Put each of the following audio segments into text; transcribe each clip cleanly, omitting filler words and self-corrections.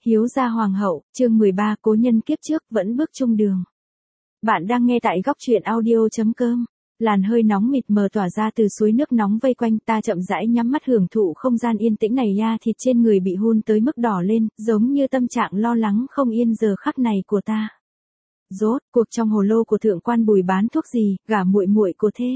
Hiếu gia hoàng hậu, chương 13, cố nhân kiếp trước vẫn bước chung đường. Bạn đang nghe tại góc truyện audio.com. Làn hơi nóng mịt mờ tỏa ra từ suối nước nóng vây quanh, ta chậm rãi nhắm mắt hưởng thụ không gian yên tĩnh này. Da thịt trên người bị hun tới mức đỏ lên, giống như tâm trạng lo lắng không yên giờ khắc này của ta. Rốt cuộc trong hồ lô của thượng quan Bùi bán thuốc gì, gả muội muội của thê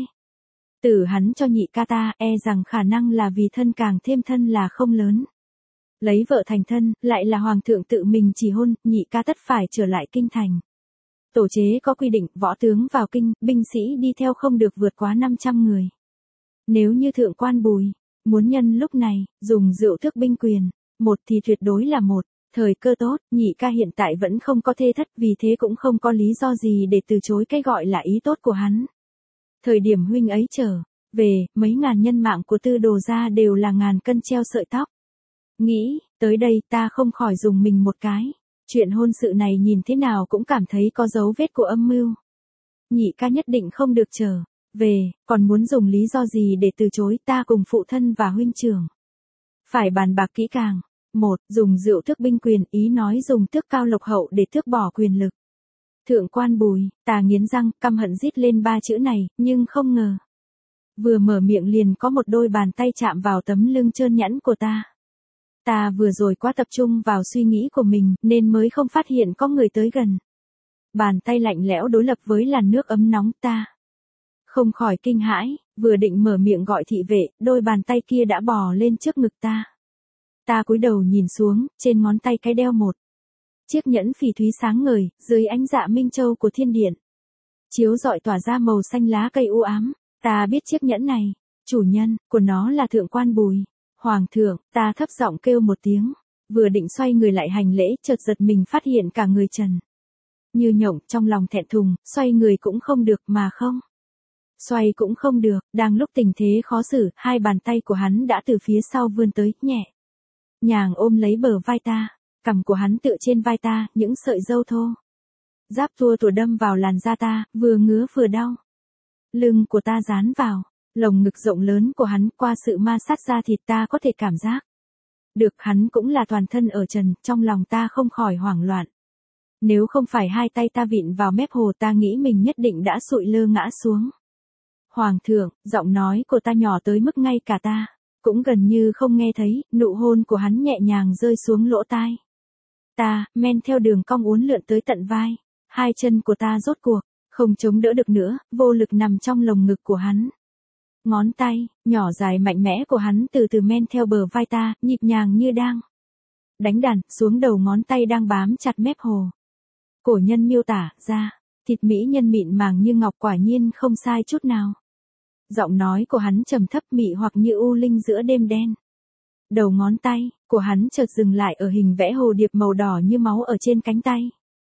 tử hắn cho nhị ca ta, e rằng khả năng là vì thân càng thêm thân là không lớn. Lấy vợ thành thân, lại là hoàng thượng tự mình chỉ hôn, nhị ca tất phải trở lại kinh thành. Tổ chế có quy định, võ tướng vào kinh, binh sĩ đi theo không được vượt quá 500 người. Nếu như thượng quan Bùi muốn nhân lúc này dùng rượu thước binh quyền, một thì tuyệt đối là một. Thời cơ tốt, nhị ca hiện tại vẫn không có thê thất, vì thế cũng không có lý do gì để từ chối cái gọi là ý tốt của hắn. Thời điểm huynh ấy trở về, mấy ngàn nhân mạng của Tư Đồ gia đều là ngàn cân treo sợi tóc. Nghĩ tới đây, ta không khỏi dùng mình một cái. Chuyện hôn sự này nhìn thế nào cũng cảm thấy có dấu vết của âm mưu. Nhị ca nhất định không được trở về, còn muốn dùng lý do gì để từ chối, ta cùng phụ thân và huynh trưởng phải bàn bạc kỹ càng. Một, dùng rượu tước binh quyền, ý nói dùng tước cao lộc hậu để tước bỏ quyền lực. Thượng quan Bùi, ta nghiến răng, căm hận rít lên ba chữ này, nhưng không ngờ. Vừa mở miệng liền có một đôi bàn tay chạm vào tấm lưng trơn nhẵn của ta. Ta vừa rồi quá tập trung vào suy nghĩ của mình, nên mới không phát hiện có người tới gần. Bàn tay lạnh lẽo đối lập với làn nước ấm nóng, ta không khỏi kinh hãi, vừa định mở miệng gọi thị vệ, đôi bàn tay kia đã bò lên trước ngực ta. Ta cúi đầu nhìn xuống, trên ngón tay cái đeo một chiếc nhẫn phỉ thúy sáng ngời, dưới ánh dạ minh châu của thiên điện. Chiếu rọi tỏa ra màu xanh lá cây u ám. Ta biết chiếc nhẫn này, chủ nhân của nó là thượng quan Bùi. Hoàng thượng, ta thấp giọng kêu một tiếng, vừa định xoay người lại hành lễ, chợt giật mình phát hiện cả người trần như nhộng, trong lòng thẹn thùng, xoay người cũng không được, mà không xoay cũng không được. Đang lúc tình thế khó xử, hai bàn tay của hắn đã từ phía sau vươn tới, nhẹ nhàng ôm lấy bờ vai ta. Cằm của hắn tựa trên vai ta, những sợi râu thô giáp tua tủa đâm vào làn da ta, vừa ngứa vừa đau. Lưng của ta dán vào lồng ngực rộng lớn của hắn, qua sự ma sát da thịt ta có thể cảm giác được hắn cũng là toàn thân ở trần, trong lòng ta không khỏi hoảng loạn. Nếu không phải hai tay ta vịn vào mép hồ, ta nghĩ mình nhất định đã sụi lơ ngã xuống. Hoàng thượng, giọng nói của ta nhỏ tới mức ngay cả ta cũng gần như không nghe thấy, nụ hôn của hắn nhẹ nhàng rơi xuống lỗ tai. Ta, men theo đường cong uốn lượn tới tận vai, hai chân của ta rốt cuộc không chống đỡ được nữa, vô lực nằm trong lồng ngực của hắn. Ngón tay nhỏ dài mạnh mẽ của hắn từ từ men theo bờ vai ta, nhịp nhàng như đang đánh đàn xuống đầu ngón tay đang bám chặt mép hồ. Cổ nhân miêu tả ra thịt mỹ nhân mịn màng như ngọc, quả nhiên không sai chút nào. Giọng nói của hắn trầm thấp mị hoặc như u linh giữa đêm đen. Đầu ngón tay của hắn chợt dừng lại ở hình vẽ hồ điệp màu đỏ như máu ở trên cánh tay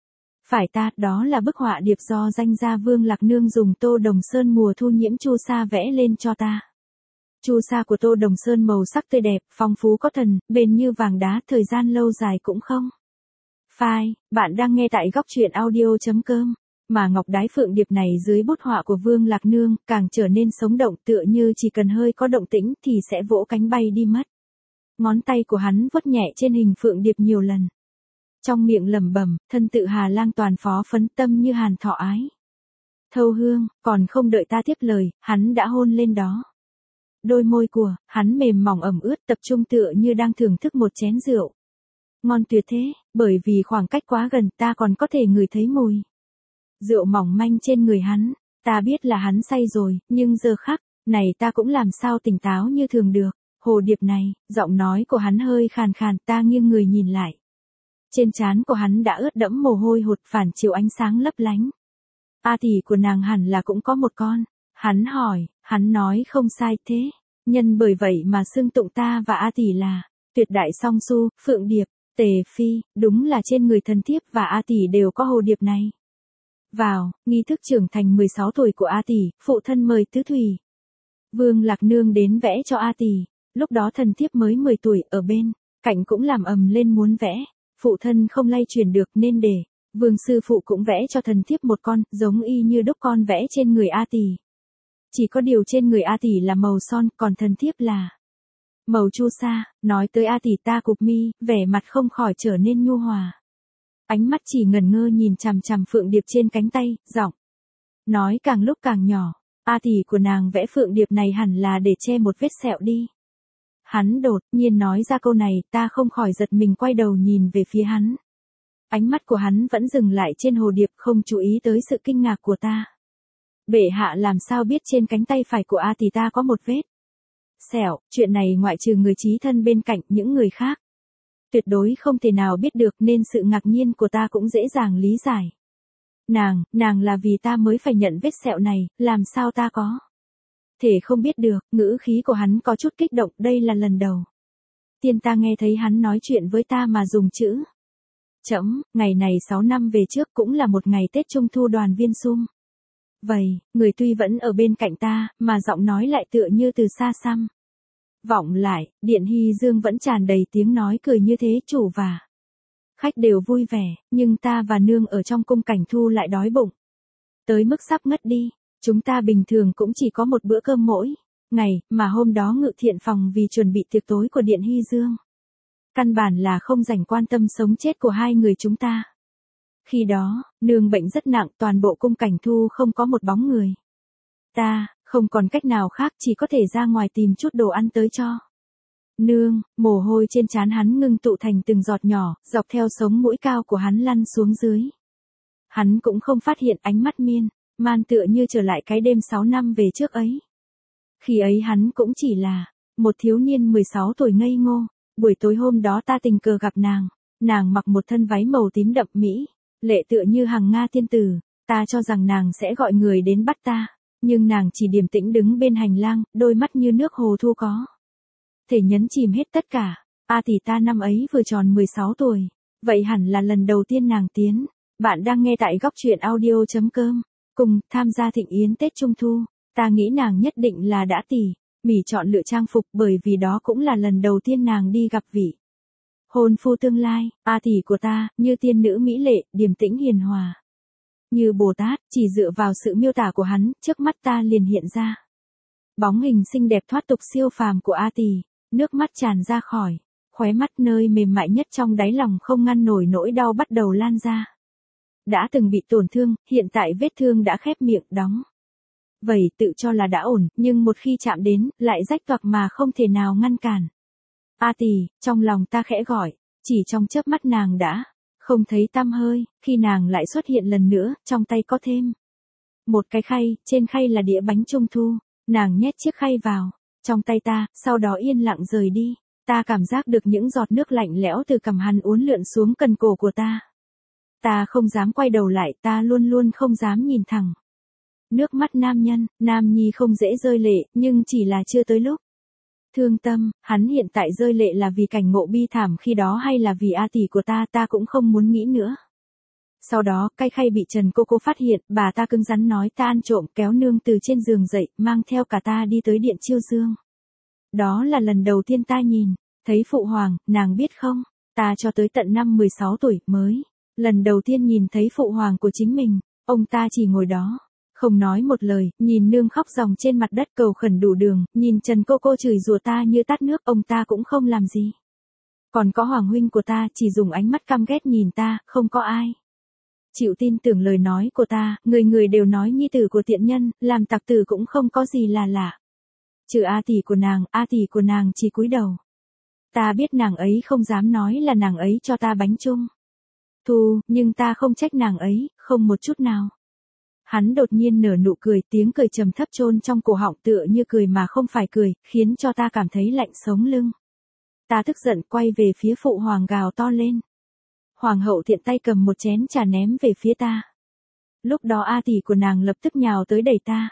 phải ta, đó là bức họa điệp do danh gia Vương Lạc Nương dùng tô đồng sơn mùa thu nhiễm chu sa vẽ lên cho ta. Chu sa của tô đồng sơn màu sắc tươi đẹp, phong phú có thần, bền như vàng đá, thời gian lâu dài cũng không phai. Bạn đang nghe tại góc truyện audio.com. Mà ngọc đái phượng điệp này dưới bút họa của Vương Lạc Nương càng trở nên sống động, tựa như chỉ cần hơi có động tĩnh thì sẽ vỗ cánh bay đi mất. Ngón tay của hắn vuốt nhẹ trên hình phượng điệp nhiều lần. Trong miệng lẩm bẩm, thân tự Hà Lang toàn phó phấn, tâm như hàn thọ ái thâu hương. Còn không đợi ta tiếp lời, hắn đã hôn lên đó. Đôi môi của hắn mềm mỏng ẩm ướt, tập trung tựa như đang thưởng thức một chén rượu ngon tuyệt thế. Bởi vì khoảng cách quá gần, ta còn có thể ngửi thấy mùi rượu mỏng manh trên người hắn. Ta biết là hắn say rồi, nhưng giờ khắc này ta cũng làm sao tỉnh táo như thường được. Hồ điệp này, giọng nói của hắn hơi khàn khàn, ta nghiêng người nhìn lại. Trên trán của hắn đã ướt đẫm mồ hôi hột, phản chiếu ánh sáng lấp lánh. A tỷ của nàng hẳn là cũng có một con. Hắn hỏi, hắn nói không sai thế. Nhân bởi vậy mà xưng tụng ta và A tỷ là tuyệt đại song su, phượng điệp, tề phi. Đúng là trên người thần thiếp và A tỷ đều có hồ điệp này. Vào nghi thức trưởng thành 16 tuổi của A tỷ, phụ thân mời tứ thủy Vương Lạc Nương đến vẽ cho A tỷ. Lúc đó thần thiếp mới 10 tuổi, ở bên cạnh cũng làm ầm lên muốn vẽ. Phụ thân không lay chuyển được nên để Vương sư phụ cũng vẽ cho thần thiếp một con, giống y như đúc con vẽ trên người A tỷ. Chỉ có điều trên người A tỷ là màu son, còn thần thiếp là Màu chu sa, nói tới A tỷ ta cụp mi, vẻ mặt không khỏi trở nên nhu hòa. Ánh mắt chỉ ngẩn ngơ nhìn chằm chằm phượng điệp trên cánh tay, giọng nói càng lúc càng nhỏ. A tỷ của nàng vẽ phượng điệp này hẳn là để che một vết sẹo đi. Hắn đột nhiên nói ra câu này, ta không khỏi giật mình quay đầu nhìn về phía hắn. Ánh mắt của hắn vẫn dừng lại trên hồ điệp, không chú ý tới sự kinh ngạc của ta. Bệ hạ làm sao biết trên cánh tay phải của A tỷ ta có một vết sẹo, chuyện này ngoại trừ người chí thân bên cạnh, những người khác tuyệt đối không thể nào biết được, nên sự ngạc nhiên của ta cũng dễ dàng lý giải. Nàng là vì ta mới phải nhận vết sẹo này, làm sao ta có thể không biết được. Ngữ khí của hắn có chút kích động, đây là lần đầu tiên ta nghe thấy hắn nói chuyện với ta mà dùng chữ trẫm. Ngày này 6 năm về trước cũng là một ngày Tết Trung Thu đoàn viên sum. Vậy, người tuy vẫn ở bên cạnh ta, mà giọng nói lại tựa như từ xa xăm vọng lại, Điện Hy Dương vẫn tràn đầy tiếng nói cười như thế, chủ và khách đều vui vẻ, nhưng ta và nương ở trong cung Cảnh Thu lại đói bụng tới mức sắp ngất đi. Chúng ta bình thường cũng chỉ có một bữa cơm mỗi ngày, mà hôm đó Ngự Thiện phòng vì chuẩn bị tiệc tối của Điện Hy Dương, căn bản là không rảnh quan tâm sống chết của hai người chúng ta. Khi đó, nương bệnh rất nặng, toàn bộ cung Cảnh Thu không có một bóng người. Ta không còn cách nào khác, chỉ có thể ra ngoài tìm chút đồ ăn tới cho nương. Mồ hôi trên trán hắn ngưng tụ thành từng giọt nhỏ, dọc theo sống mũi cao của hắn lăn xuống dưới. Hắn cũng không phát hiện ánh mắt miên man tựa như trở lại cái đêm 6 năm về trước ấy. Khi ấy hắn cũng chỉ là một thiếu niên 16 tuổi ngây ngô. Buổi tối hôm đó ta tình cờ gặp nàng mặc một thân váy màu tím đậm mỹ lệ tựa như hằng nga tiên tử. Ta cho rằng nàng sẽ gọi người đến bắt ta, nhưng nàng chỉ điềm tĩnh đứng bên hành lang, đôi mắt như nước hồ thu có thể nhấn chìm hết tất cả. A tỷ ta năm ấy vừa tròn 16 tuổi, vậy hẳn là lần đầu tiên nàng tiến. Bạn đang nghe tại góc truyện audio.com, cùng tham gia thịnh yến Tết Trung Thu. Ta nghĩ nàng nhất định là đã tỉ mỉ chọn lựa trang phục, bởi vì đó cũng là lần đầu tiên nàng đi gặp vị hôn phu tương lai. A tỷ của ta, như tiên nữ mỹ lệ, điềm tĩnh hiền hòa, như Bồ Tát. Chỉ dựa vào sự miêu tả của hắn, trước mắt ta liền hiện ra bóng hình xinh đẹp thoát tục siêu phàm của A tỷ. Nước mắt tràn ra khỏi khóe mắt, nơi mềm mại nhất trong đáy lòng không ngăn nổi nỗi đau bắt đầu lan ra. Đã từng bị tổn thương, hiện tại vết thương đã khép miệng đóng vảy, tự cho là đã ổn, nhưng một khi chạm đến, lại rách toạc mà không thể nào ngăn cản. A tỷ, trong lòng ta khẽ gọi, chỉ trong chớp mắt nàng đã không thấy tăm hơi. Khi nàng lại xuất hiện lần nữa, trong tay có thêm một cái khay, trên khay là đĩa bánh trung thu. Nàng nhét chiếc khay vào trong tay ta, sau đó yên lặng rời đi. Ta cảm giác được những giọt nước lạnh lẽo từ cằm hắn uốn lượn xuống cần cổ của ta. Ta không dám quay đầu lại, ta luôn luôn không dám nhìn thẳng nước mắt nam nhân. Nam nhi không dễ rơi lệ, nhưng chỉ là chưa tới lúc thương tâm. Hắn hiện tại rơi lệ là vì cảnh ngộ bi thảm khi đó, hay là vì A tỷ của ta, ta cũng không muốn nghĩ nữa. Sau đó, cái khay bị Trần cô phát hiện, bà ta cứng rắn nói ta ăn trộm, kéo nương từ trên giường dậy, mang theo cả ta đi tới Điện Chiêu Dương. Đó là lần đầu tiên ta nhìn thấy phụ hoàng, nàng biết không, ta cho tới tận năm 16 tuổi mới lần đầu tiên nhìn thấy phụ hoàng của chính mình. Ông ta chỉ ngồi đó, không nói một lời, nhìn nương khóc ròng trên mặt đất cầu khẩn đủ đường, nhìn Trần cô chửi rủa ta như tát nước, ông ta cũng không làm gì. Còn có hoàng huynh của ta, chỉ dùng ánh mắt căm ghét nhìn ta, không có ai chịu tin tưởng lời nói của ta. Người người đều nói nhi tử của tiện nhân, làm tặc tử cũng không có gì là lạ. Trừ A tỷ của nàng chỉ cúi đầu. Ta biết nàng ấy không dám nói là nàng ấy cho ta bánh trung thu, nhưng ta không trách nàng ấy, không một chút nào. Hắn đột nhiên nở nụ cười, tiếng cười trầm thấp chôn trong cổ họng, tựa như cười mà không phải cười, khiến cho ta cảm thấy lạnh sống lưng. Ta tức giận quay về phía phụ hoàng gào to lên. Hoàng hậu tiện tay cầm một chén trà ném về phía ta. Lúc đó A tỷ của nàng lập tức nhào tới đẩy ta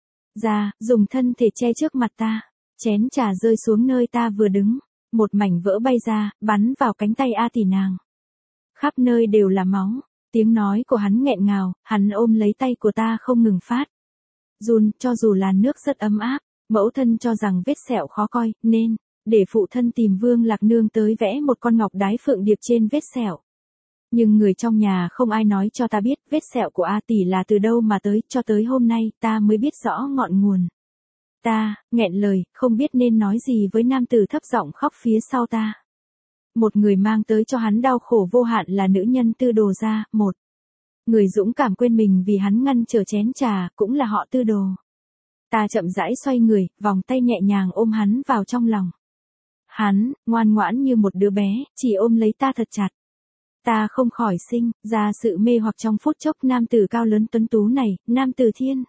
ra, dùng thân thể che trước mặt ta. Chén trà rơi xuống nơi ta vừa đứng, một mảnh vỡ bay ra, bắn vào cánh tay A tỷ nàng. Khắp nơi đều là máu. Tiếng nói của hắn nghẹn ngào, hắn ôm lấy tay của ta không ngừng phát run. Cho dù là nước rất ấm áp, mẫu thân cho rằng vết sẹo khó coi, nên để phụ thân tìm Vương Lạc Nương tới vẽ một con ngọc đái phượng điệp trên vết sẹo. Nhưng người trong nhà không ai nói cho ta biết vết sẹo của A tỷ là từ đâu mà tới, cho tới hôm nay ta mới biết rõ ngọn nguồn. Ta, nghẹn lời, không biết nên nói gì với nam tử thấp giọng khóc phía sau ta. Một người mang tới cho hắn đau khổ vô hạn là nữ nhân Tư Đồ gia, một người dũng cảm quên mình vì hắn ngăn trở chén trà, cũng là họ Tư Đồ. Ta chậm rãi xoay người, vòng tay nhẹ nhàng ôm hắn vào trong lòng. Hắn, ngoan ngoãn như một đứa bé, chỉ ôm lấy ta thật chặt. Ta không khỏi sinh ra sự mê hoặc trong phút chốc nam tử cao lớn tuấn tú này, nam tử thiên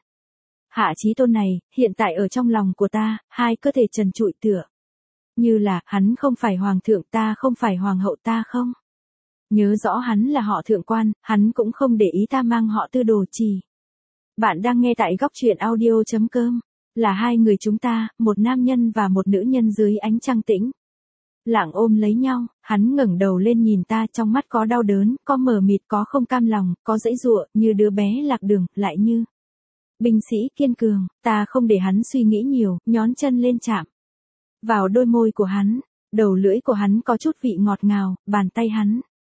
hạ chí tôn này, hiện tại ở trong lòng của ta, hai cơ thể trần trụi tựa. Như là, hắn không phải hoàng thượng, ta không phải hoàng hậu, ta không nhớ rõ hắn là họ thượng quan, hắn cũng không để ý ta mang họ Tư Đồ chỉ. Bạn đang nghe tại góc truyện audio.com, là hai người chúng ta, một nam nhân và một nữ nhân dưới ánh trăng tĩnh. Lặng ôm lấy nhau, hắn ngẩng đầu lên nhìn ta, trong mắt có đau đớn, có mờ mịt, có không cam lòng, có giãy giụa, như đứa bé lạc đường, lại như binh sĩ kiên cường. Ta không để hắn suy nghĩ nhiều, nhón chân lên chạm vào đôi môi của hắn, đầu lưỡi của hắn có chút vị ngọt ngào, bàn tay hắn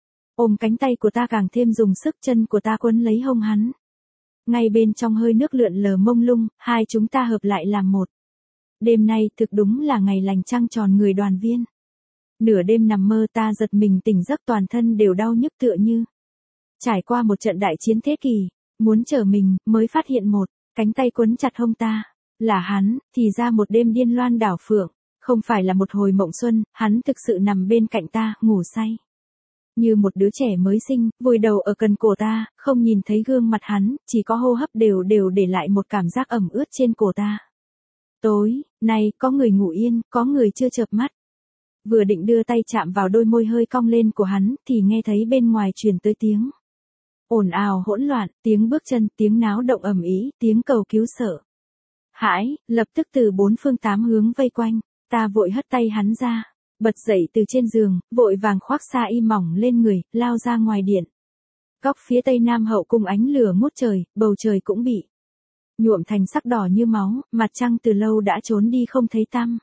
ôm cánh tay của ta càng thêm dùng sức, chân của ta quấn lấy hông hắn. Ngay bên trong hơi nước lượn lờ mông lung, hai chúng ta hợp lại làm một. Đêm nay thực đúng là ngày lành trăng tròn người đoàn viên. Nửa đêm nằm mơ ta giật mình tỉnh giấc, toàn thân đều đau nhức tựa như trải qua một trận đại chiến thế kỷ. Muốn trở mình, mới phát hiện một cánh tay quấn chặt hông ta là hắn, thì ra một đêm điên loan đảo phượng, không phải là một hồi mộng xuân, hắn thực sự nằm bên cạnh ta, ngủ say. Như một đứa trẻ mới sinh, vùi đầu ở cần cổ ta, không nhìn thấy gương mặt hắn, chỉ có hô hấp đều đều để lại một cảm giác ẩm ướt trên cổ ta. Tối nay, có người ngủ yên, có người chưa chợp mắt. Vừa định đưa tay chạm vào đôi môi hơi cong lên của hắn, thì nghe thấy bên ngoài truyền tới tiếng ồn ào hỗn loạn, tiếng bước chân, tiếng náo động ầm ĩ, tiếng cầu cứu sợ hãi, lập tức từ bốn phương tám hướng vây quanh. Ta vội hất tay hắn ra, bật dậy từ trên giường, vội vàng khoác sa y mỏng lên người, lao ra ngoài điện. Góc phía tây nam hậu cung ánh lửa ngút trời, bầu trời cũng bị nhuộm thành sắc đỏ như máu, mặt trăng từ lâu đã trốn đi không thấy tăm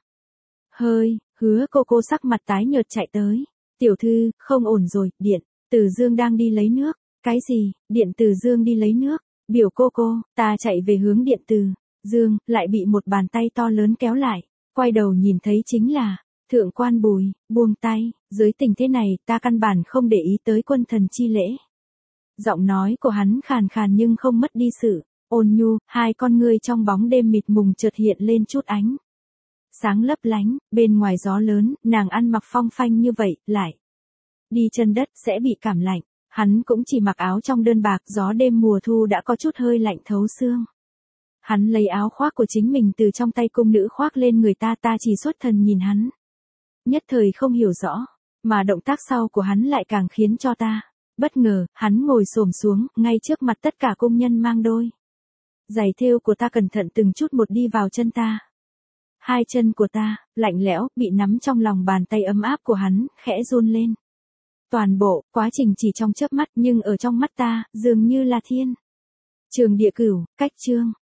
hơi. Hứa cô sắc mặt tái nhợt chạy tới. Tiểu thư, không ổn rồi, Điện Từ Dương đang đi lấy nước. Cái gì, Điện Từ Dương đi lấy nước? Biểu cô, ta chạy về hướng Điện Từ Dương, lại bị một bàn tay to lớn kéo lại. Quay đầu nhìn thấy chính là Thượng quan Bùi. Buông tay, dưới tình thế này, ta căn bản không để ý tới quân thần chi lễ. Giọng nói của hắn khàn khàn nhưng không mất đi sự ôn nhu, hai con ngươi trong bóng đêm mịt mùng chợt hiện lên chút ánh sáng lấp lánh. Bên ngoài gió lớn, nàng ăn mặc phong phanh như vậy, lại đi chân đất sẽ bị cảm lạnh. Hắn cũng chỉ mặc áo trong đơn bạc, gió đêm mùa thu đã có chút hơi lạnh thấu xương. Hắn lấy áo khoác của chính mình từ trong tay cung nữ khoác lên người ta, ta chỉ xuất thần nhìn hắn. Nhất thời không hiểu rõ, mà động tác sau của hắn lại càng khiến cho ta bất ngờ. Hắn ngồi xổm xuống, ngay trước mặt tất cả cung nhân mang đôi giày thêu của ta, cẩn thận từng chút một đi vào chân ta. Hai chân của ta, lạnh lẽo, bị nắm trong lòng bàn tay ấm áp của hắn, khẽ run lên. Toàn bộ, quá trình chỉ trong chớp mắt, nhưng ở trong mắt ta, dường như là thiên trường địa cửu. Cách chương